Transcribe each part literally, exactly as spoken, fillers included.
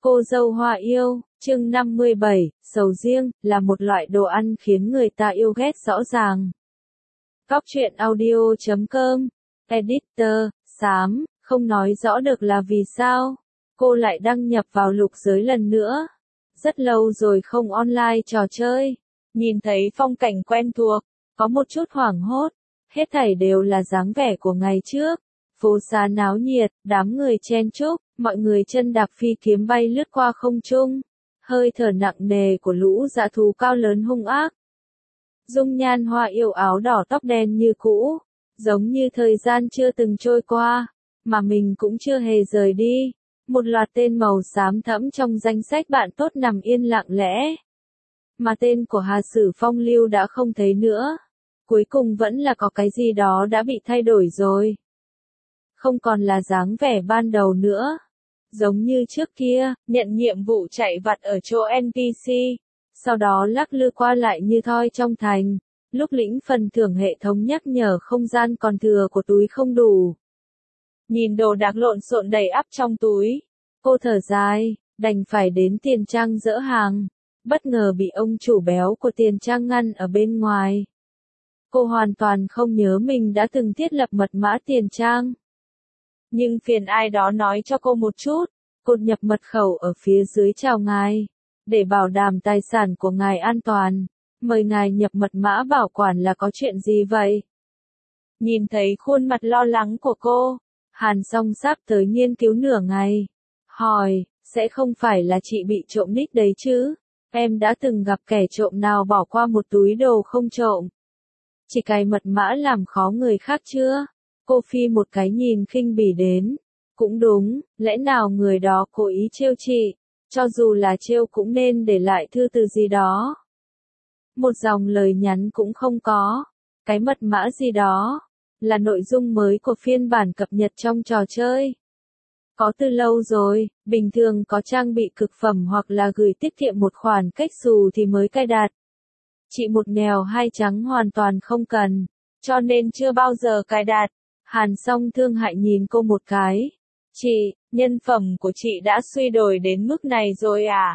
Cô dâu hoa yêu, chương năm mươi bảy, sầu riêng, là một loại đồ ăn khiến người ta yêu ghét rõ ràng. Cóc truyện audio chấm com, Editor, xám, không nói rõ được là vì sao. Cô lại đăng nhập vào lục giới lần nữa. Rất lâu rồi không online trò chơi. Nhìn thấy phong cảnh quen thuộc, có một chút hoảng hốt. Hết thảy đều là dáng vẻ của ngày trước. Phố xá náo nhiệt, đám người chen chúc, mọi người chân đạp phi kiếm bay lướt qua không trung. Hơi thở nặng nề của lũ dã thú cao lớn hung ác. Dung nhan hoa yêu áo đỏ tóc đen như cũ, giống như thời gian chưa từng trôi qua, mà mình cũng chưa hề rời đi. Một loạt tên màu xám thẫm trong danh sách bạn tốt nằm yên lặng lẽ. Mà tên của Hà Sử Phong lưu đã không thấy nữa. Cuối cùng vẫn là có cái gì đó đã bị thay đổi rồi. Không còn là dáng vẻ ban đầu nữa. Giống như trước kia, nhận nhiệm vụ chạy vặt ở chỗ en pê xê, sau đó lắc lư qua lại như thoi trong thành, lúc lĩnh phần thưởng hệ thống nhắc nhở không gian còn thừa của túi không đủ. Nhìn đồ đạc lộn xộn đầy ắp trong túi, cô thở dài, đành phải đến tiền trang dỡ hàng, bất ngờ bị ông chủ béo của tiền trang ngăn ở bên ngoài. Cô hoàn toàn không nhớ mình đã từng thiết lập mật mã tiền trang. Nhưng phiền ai đó nói cho cô một chút, cột nhập mật khẩu ở phía dưới chào ngài. Để bảo đảm tài sản của ngài an toàn, mời ngài nhập mật mã bảo quản là có chuyện gì vậy? Nhìn thấy khuôn mặt lo lắng của cô, Hàn Song sắp tới nghiên cứu nửa ngày. Hỏi, sẽ không phải là chị bị trộm nick đấy chứ? Em đã từng gặp kẻ trộm nào bỏ qua một túi đồ không trộm? Chỉ cài mật mã làm khó người khác chưa? Cô phi một cái nhìn khinh bỉ đến. Cũng đúng, lẽ nào người đó cố ý trêu chị, cho dù là trêu cũng nên để lại thư từ gì đó. Một dòng lời nhắn cũng không có. Cái mật mã gì đó, là nội dung mới của phiên bản cập nhật trong trò chơi. Có từ lâu rồi, bình thường có trang bị cực phẩm hoặc là gửi tiết kiệm một khoản cách xù thì mới cài đặt. Chị một nghèo hai trắng hoàn toàn không cần, cho nên chưa bao giờ cài đặt. Hàn Song thương hại nhìn cô một cái. Chị, nhân phẩm của chị đã suy đồi đến mức này rồi à?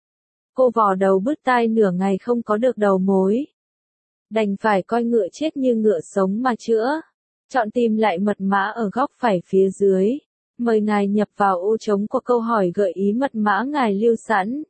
Cô vò đầu bứt tai nửa ngày không có được đầu mối. Đành phải coi ngựa chết như ngựa sống mà chữa. Chọn tìm lại mật mã ở góc phải phía dưới. Mời ngài nhập vào ô trống của câu hỏi gợi ý mật mã ngài lưu sẵn.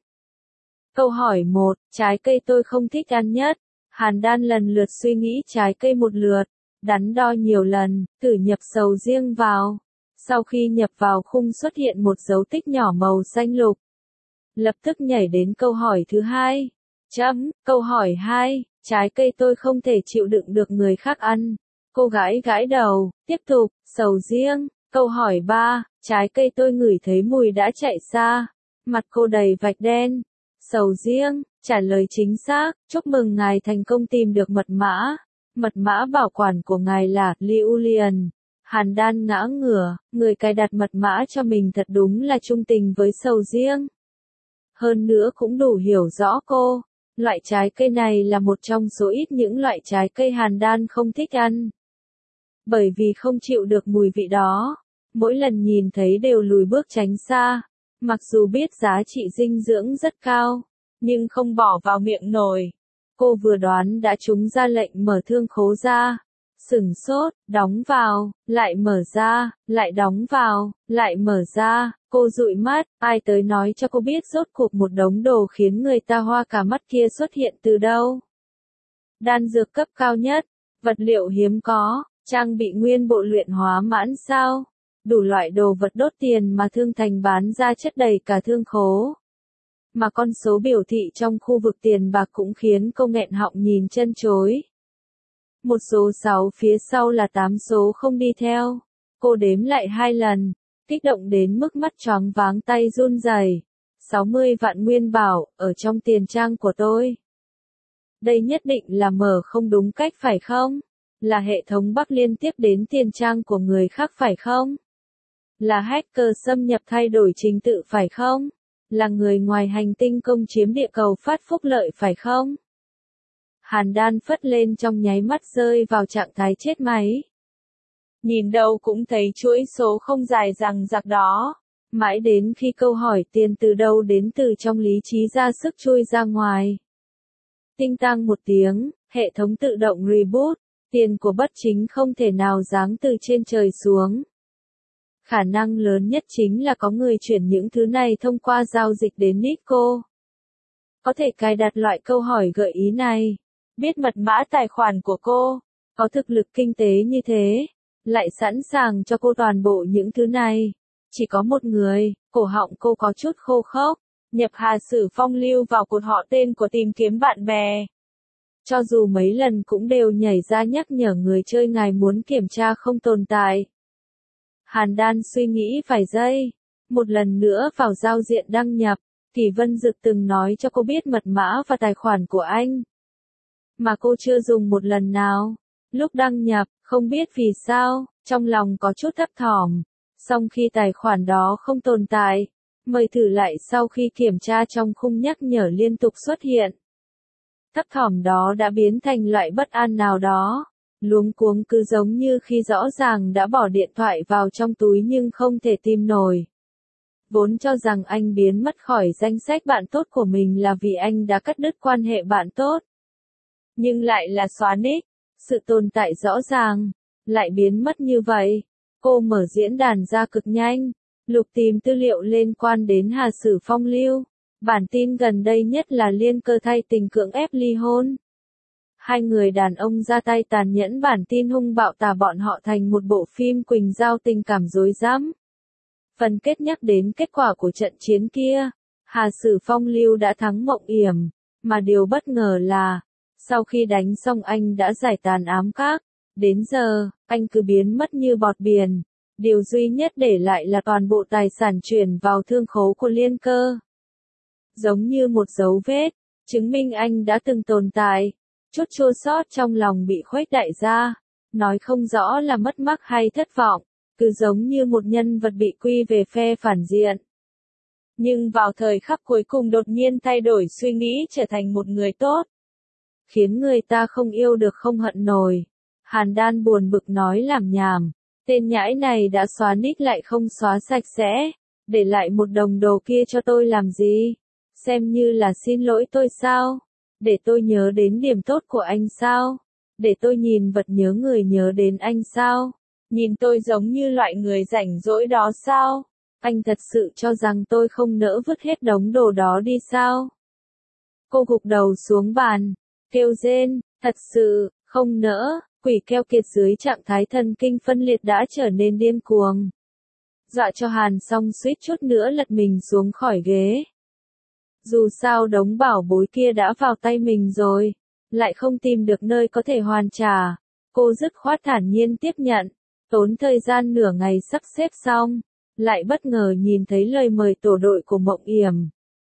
Câu hỏi một, trái cây tôi không thích ăn nhất. Hàn Đan lần lượt suy nghĩ trái cây một lượt. Đắn đo nhiều lần, thử nhập sầu riêng vào. Sau khi nhập vào khung xuất hiện một dấu tích nhỏ màu xanh lục. Lập tức nhảy đến câu hỏi thứ hai. Chấm, câu hỏi hai, trái cây tôi không thể chịu đựng được người khác ăn. Cô gái gãi đầu, tiếp tục, sầu riêng. Câu hỏi ba, trái cây tôi ngửi thấy mùi đã chạy xa. Mặt cô đầy vạch đen. Sầu riêng, trả lời chính xác, chúc mừng ngài thành công tìm được mật mã. Mật mã bảo quản của ngài là Liulian. Hàn Đan ngã ngửa, người cài đặt mật mã cho mình thật đúng là trung tình với sầu riêng. Hơn nữa cũng đủ hiểu rõ cô. Loại trái cây này là một trong số ít những loại trái cây Hàn Đan không thích ăn. Bởi vì không chịu được mùi vị đó. Mỗi lần nhìn thấy đều lùi bước tránh xa. Mặc dù biết giá trị dinh dưỡng rất cao, nhưng không bỏ vào miệng nổi. Cô vừa đoán đã trúng ra lệnh mở thương khố ra. Sửng sốt, đóng vào, lại mở ra, lại đóng vào, lại mở ra. Cô dụi mắt, ai tới nói cho cô biết rốt cuộc một đống đồ khiến người ta hoa cả mắt kia xuất hiện từ đâu. Đan dược cấp cao nhất, vật liệu hiếm có, trang bị nguyên bộ luyện hóa mãn sao. Đủ loại đồ vật đốt tiền mà thương thành bán ra chất đầy cả thương khố. Mà con số biểu thị trong khu vực tiền bạc cũng khiến cô nghẹn họng nhìn chân chối. Một số sáu phía sau là tám số không đi theo. Cô đếm lại hai lần, kích động đến mức mắt choáng váng tay run rẩy. sáu mươi vạn nguyên bảo, ở trong tiền trang của tôi. Đây nhất định là mở không đúng cách phải không? Là hệ thống Bắc liên tiếp đến tiền trang của người khác phải không? Là hacker xâm nhập thay đổi trình tự phải không? Là người ngoài hành tinh công chiếm địa cầu phát phúc lợi phải không? Hàn Đan phất lên trong nháy mắt rơi vào trạng thái chết máy. Nhìn đâu cũng thấy chuỗi số không dài rằng rạc đó. Mãi đến khi câu hỏi tiền từ đâu đến từ trong lý trí ra sức chui ra ngoài. Tinh tang một tiếng, hệ thống tự động reboot, tiền của bất chính không thể nào giáng từ trên trời xuống. Khả năng lớn nhất chính là có người chuyển những thứ này thông qua giao dịch đến Nico. Có thể cài đặt loại câu hỏi gợi ý này. Biết mật mã tài khoản của cô, có thực lực kinh tế như thế, lại sẵn sàng cho cô toàn bộ những thứ này. Chỉ có một người, cổ họng cô có chút khô khốc, nhập Hà Sử Phong lưu vào cột họ tên của tìm kiếm bạn bè. Cho dù mấy lần cũng đều nhảy ra nhắc nhở người chơi ngài muốn kiểm tra không tồn tại. Hàn Đan suy nghĩ vài giây, một lần nữa vào giao diện đăng nhập, Kỳ Vân Dực từng nói cho cô biết mật mã và tài khoản của anh. Mà cô chưa dùng một lần nào. Lúc đăng nhập, không biết vì sao, trong lòng có chút thấp thỏm. Song khi tài khoản đó không tồn tại, mời thử lại sau khi kiểm tra trong khung nhắc nhở liên tục xuất hiện. Thấp thỏm đó đã biến thành loại bất an nào đó. Luống cuống cứ giống như khi rõ ràng đã bỏ điện thoại vào trong túi nhưng không thể tìm nổi. Vốn cho rằng anh biến mất khỏi danh sách bạn tốt của mình là vì anh đã cắt đứt quan hệ bạn tốt. Nhưng lại là xóa nick, sự tồn tại rõ ràng, lại biến mất như vậy. Cô mở diễn đàn ra cực nhanh, lục tìm tư liệu liên quan đến Hà Sử Phong lưu. Bản tin gần đây nhất là Liên Cơ thay tình cưỡng ép ly hôn. Hai người đàn ông ra tay tàn nhẫn, bản tin hung bạo tả bọn họ thành một bộ phim Quỳnh Giao tình cảm rối rắm. Phần kết nhắc đến kết quả của trận chiến kia, Hà Sử Phong lưu đã thắng Mộng Yểm, mà điều bất ngờ là, sau khi đánh xong anh đã giải tàn ám các, đến giờ, anh cứ biến mất như bọt biển, điều duy nhất để lại là toàn bộ tài sản chuyển vào thương khố của Liên Cơ. Giống như một dấu vết, chứng minh anh đã từng tồn tại, chút chua xót trong lòng bị khuếch đại ra, nói không rõ là mất mát hay thất vọng, cứ giống như một nhân vật bị quy về phe phản diện. Nhưng vào thời khắc cuối cùng đột nhiên thay đổi suy nghĩ trở thành một người tốt. Khiến người ta không yêu được không hận nổi. Hàn Đan buồn bực nói làm nhảm. Tên nhãi này đã xóa nick lại không xóa sạch sẽ. Để lại một đồng đồ kia cho tôi làm gì? Xem như là xin lỗi tôi sao? Để tôi nhớ đến điểm tốt của anh sao? Để tôi nhìn vật nhớ người nhớ đến anh sao? Nhìn tôi giống như loại người rảnh rỗi đó sao? Anh thật sự cho rằng tôi không nỡ vứt hết đống đồ đó đi sao? Cô gục đầu xuống bàn, kêu rên, thật sự, không nỡ. Quỷ keo kiệt dưới trạng thái thần kinh phân liệt đã trở nên điên cuồng. Dọa cho Hàn Song suýt chút nữa lật mình xuống khỏi ghế. Dù sao đống bảo bối kia đã vào tay mình rồi, lại không tìm được nơi có thể hoàn trả. Cô dứt khoát thản nhiên tiếp nhận, tốn thời gian nửa ngày sắp xếp xong, lại bất ngờ nhìn thấy lời mời tổ đội của Mộng Yểm.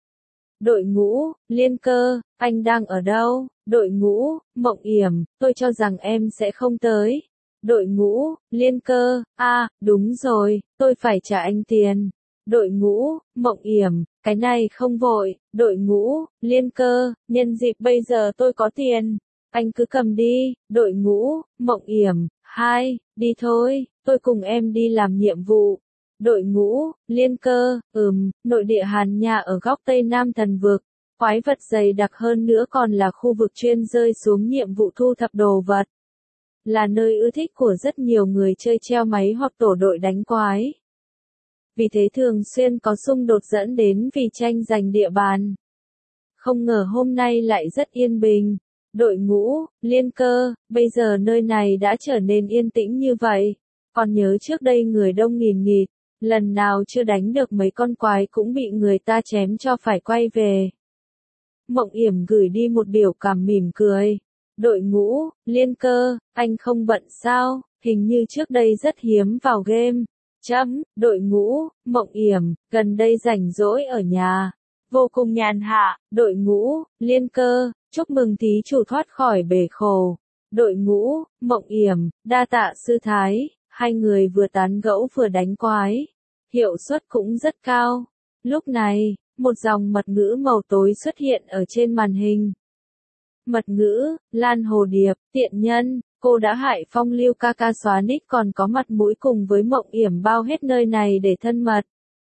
Đội ngũ, Liên Cơ, anh đang ở đâu? Đội ngũ, Mộng Yểm, tôi cho rằng em sẽ không tới. Đội ngũ, Liên Cơ, a, à, đúng rồi, tôi phải trả anh tiền. Đội ngũ, Mộng Yểm, cái này không vội. Đội ngũ, Liên Cơ, nhân dịp bây giờ tôi có tiền, anh cứ cầm đi. Đội ngũ, Mộng Yểm, hai, đi thôi, tôi cùng em đi làm nhiệm vụ. Đội ngũ, Liên Cơ, ừm, nội địa Hàn Nhà ở góc Tây Nam Thần Vực. Quái vật dày đặc hơn nữa còn là khu vực chuyên rơi xuống nhiệm vụ thu thập đồ vật. Là nơi ưa thích của rất nhiều người chơi treo máy hoặc tổ đội đánh quái. Vì thế thường xuyên có xung đột dẫn đến vì tranh giành địa bàn. Không ngờ hôm nay lại rất yên bình. Đội ngũ, Liên Cơ, bây giờ nơi này đã trở nên yên tĩnh như vậy. Còn nhớ trước đây người đông nghìn nghịt, lần nào chưa đánh được mấy con quái cũng bị người ta chém cho phải quay về. Mộng Yểm gửi đi một biểu cảm mỉm cười. Đội ngũ, Liên Cơ, anh không bận sao? Hình như trước đây rất hiếm vào game. Chấm, đội ngũ, Mộng Yểm, gần đây rảnh rỗi ở nhà. Vô cùng nhàn hạ. Đội ngũ, Liên Cơ, chúc mừng thí chủ thoát khỏi bể khổ. Đội ngũ, Mộng Yểm, đa tạ sư thái. Hai người vừa tán gẫu vừa đánh quái. Hiệu suất cũng rất cao. Lúc này, một dòng mật ngữ màu tối xuất hiện ở trên màn hình. Mật ngữ, Lan Hồ Điệp, tiện nhân, cô đã hại Phong lưu ca ca xóa nick còn có mặt mũi cùng với Mộng Yểm bao hết nơi này để thân mật.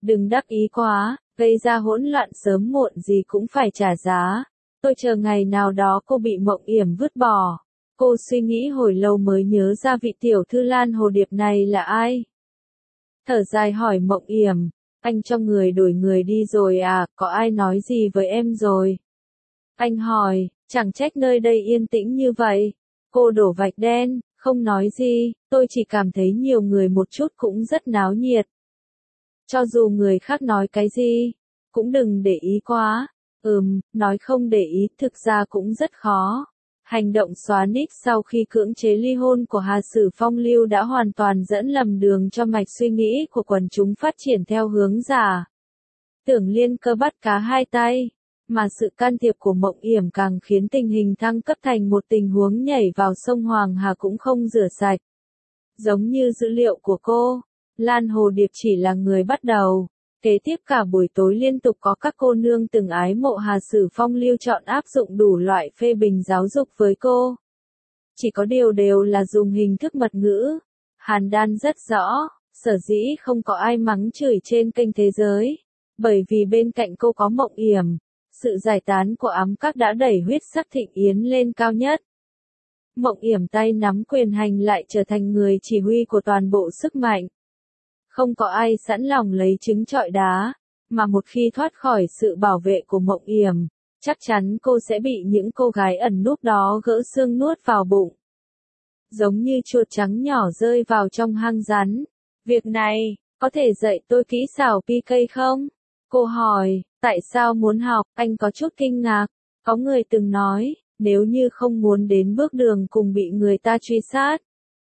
Đừng đắc ý quá, gây ra hỗn loạn sớm muộn gì cũng phải trả giá. Tôi chờ ngày nào đó cô bị Mộng Yểm vứt bỏ. Cô suy nghĩ hồi lâu mới nhớ ra vị tiểu thư Lan Hồ Điệp này là ai. Thở dài hỏi Mộng Yểm, anh cho người đổi người đi rồi à, có ai nói gì với em rồi? Anh hỏi, chẳng trách nơi đây yên tĩnh như vậy. Cô đổ vạch đen, không nói gì, tôi chỉ cảm thấy nhiều người một chút cũng rất náo nhiệt. Cho dù người khác nói cái gì, cũng đừng để ý quá. Ừm, nói không để ý thực ra cũng rất khó. Hành động xóa nick sau khi cưỡng chế ly hôn của Hà Sử Phong Lưu đã hoàn toàn dẫn lầm đường cho mạch suy nghĩ của quần chúng phát triển theo hướng giả. Tưởng Liên Cơ bắt cá hai tay, mà sự can thiệp của Mộng Yểm càng khiến tình hình thăng cấp thành một tình huống nhảy vào sông Hoàng Hà cũng không rửa sạch. Giống như dữ liệu của cô, Lan Hồ Điệp chỉ là người bắt đầu. Kế tiếp cả buổi tối liên tục có các cô nương từng ái mộ Hà Sử Phong Lưu chọn áp dụng đủ loại phê bình giáo dục với cô. Chỉ có điều đều là dùng hình thức mật ngữ. Hàn Đan rất rõ, sở dĩ không có ai mắng chửi trên kênh thế giới. Bởi vì bên cạnh cô có Mộng Yểm, sự giải tán của ám các đã đẩy huyết sắc Thịnh Yến lên cao nhất. Mộng Yểm tay nắm quyền hành lại trở thành người chỉ huy của toàn bộ sức mạnh. Không có ai sẵn lòng lấy trứng trọi đá, mà một khi thoát khỏi sự bảo vệ của Mộng Yểm, chắc chắn cô sẽ bị những cô gái ẩn núp đó gỡ xương nuốt vào bụng. Giống như chuột trắng nhỏ rơi vào trong hang rắn. Việc này, có thể dạy tôi kỹ xảo pê ca không? Cô hỏi, tại sao muốn học, anh có chút kinh ngạc. Có người từng nói, nếu như không muốn đến bước đường cùng bị người ta truy sát,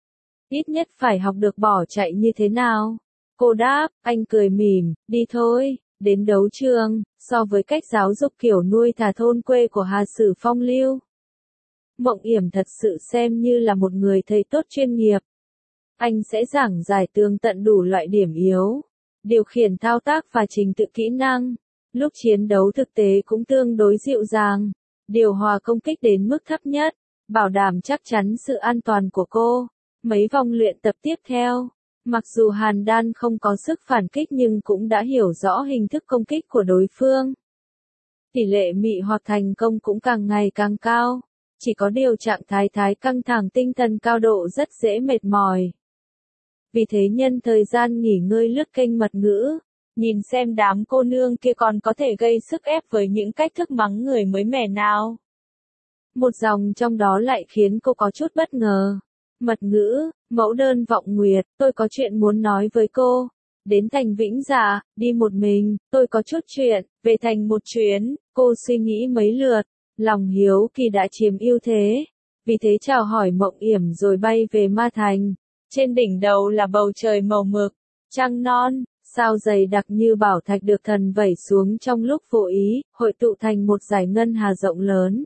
ít nhất phải học được bỏ chạy như thế nào. Cô đáp, anh cười mỉm, đi thôi, đến đấu trường, so với cách giáo dục kiểu nuôi thả thôn quê của Hà Sử Phong Lưu. Mộng Yểm thật sự xem như là một người thầy tốt chuyên nghiệp. Anh sẽ giảng giải tường tận đủ loại điểm yếu, điều khiển thao tác và trình tự kỹ năng. Lúc chiến đấu thực tế cũng tương đối dịu dàng, điều hòa công kích đến mức thấp nhất, bảo đảm chắc chắn sự an toàn của cô. Mấy vòng luyện tập tiếp theo, mặc dù Hàn Đan không có sức phản kích nhưng cũng đã hiểu rõ hình thức công kích của đối phương. Tỷ lệ mị hoặc thành công cũng càng ngày càng cao, chỉ có điều trạng thái thái căng thẳng tinh thần cao độ rất dễ mệt mỏi. Vì thế nhân thời gian nghỉ ngơi lướt kênh mật ngữ, nhìn xem đám cô nương kia còn có thể gây sức ép với những cách thức mắng người mới mẻ nào. Một dòng trong đó lại khiến cô có chút bất ngờ. Mật ngữ, mẫu đơn vọng nguyệt, tôi có chuyện muốn nói với cô. Đến thành Vĩnh Dạ, đi một mình, tôi có chút chuyện, về thành một chuyến, cô suy nghĩ mấy lượt, lòng hiếu kỳ đã chiếm ưu thế. Vì thế chào hỏi Mộng Yểm rồi bay về Ma Thành. Trên đỉnh đầu là bầu trời màu mực, trăng non, sao dày đặc như bảo thạch được thần vẩy xuống trong lúc vô ý, hội tụ thành một dải ngân hà rộng lớn.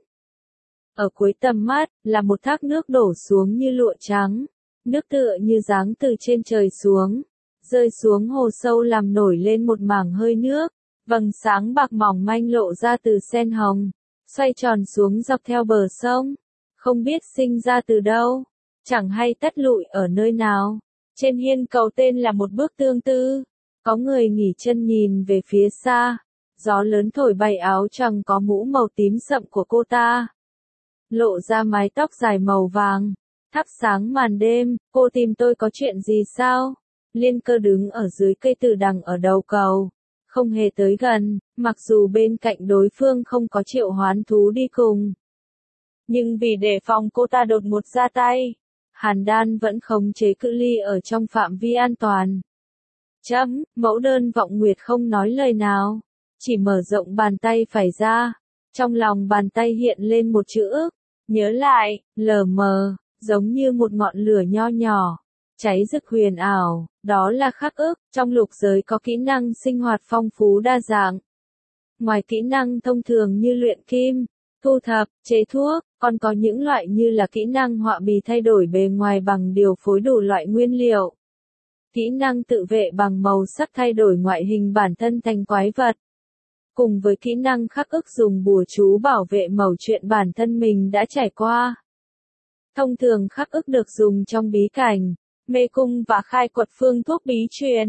Ở cuối tầm mắt, là một thác nước đổ xuống như lụa trắng, nước tựa như giáng từ trên trời xuống, rơi xuống hồ sâu làm nổi lên một mảng hơi nước, vầng sáng bạc mỏng manh lộ ra từ sen hồng, xoay tròn xuống dọc theo bờ sông, không biết sinh ra từ đâu, chẳng hay tắt lụi ở nơi nào. Trên hiên cầu tên là một bức tương tư, có người nghỉ chân nhìn về phía xa, gió lớn thổi bay áo choàng có mũ màu tím sậm của cô ta, lộ ra mái tóc dài màu vàng, thắp sáng màn đêm. Cô tìm tôi có chuyện gì sao? Liên Cơ đứng ở dưới cây từ đằng ở đầu cầu, không hề tới gần, mặc dù bên cạnh đối phương không có triệu hoán thú đi cùng. Nhưng vì đề phòng cô ta đột ngột ra tay, Hàn Đan vẫn khống chế cự ly ở trong phạm vi an toàn. Chấm, mẫu đơn vọng nguyệt không nói lời nào, chỉ mở rộng bàn tay phải ra. Trong lòng bàn tay hiện lên một chữ ức, nhớ lại, lờ mờ, giống như một ngọn lửa nho nhỏ, cháy rực huyền ảo, đó là khắc ức. Trong lục giới có kỹ năng sinh hoạt phong phú đa dạng. Ngoài kỹ năng thông thường như luyện kim, thu thập, chế thuốc, còn có những loại như là kỹ năng họa bì thay đổi bề ngoài bằng điều phối đủ loại nguyên liệu. Kỹ năng tự vệ bằng màu sắc thay đổi ngoại hình bản thân thành quái vật. Cùng với kỹ năng khắc ức dùng bùa chú bảo vệ mẩu chuyện bản thân mình đã trải qua. Thông thường khắc ức được dùng trong bí cảnh, mê cung và khai quật phương thuốc bí truyền.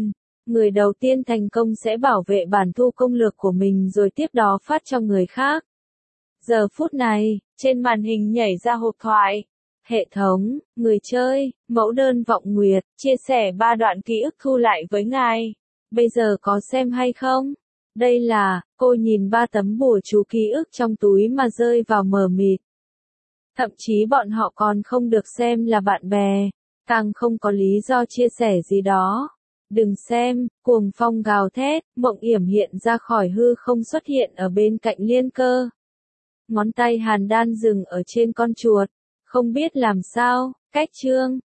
Người đầu tiên thành công sẽ bảo vệ bản thu công lược của mình rồi tiếp đó phát cho người khác. Giờ phút này, trên màn hình nhảy ra hộp thoại. Hệ thống, người chơi, mẫu đơn vọng nguyệt, chia sẻ ba đoạn ký ức thu lại với ngài. Bây giờ có xem hay không? Đây là, cô nhìn ba tấm bùa chú ký ức trong túi mà rơi vào mờ mịt. Thậm chí bọn họ còn không được xem là bạn bè, càng không có lý do chia sẻ gì đó. Đừng xem, cuồng phong gào thét, Mộng Yểm hiện ra khỏi hư không xuất hiện ở bên cạnh Liên Cơ. Ngón tay Hàn Đan dừng ở trên con chuột, không biết làm sao, cách chương.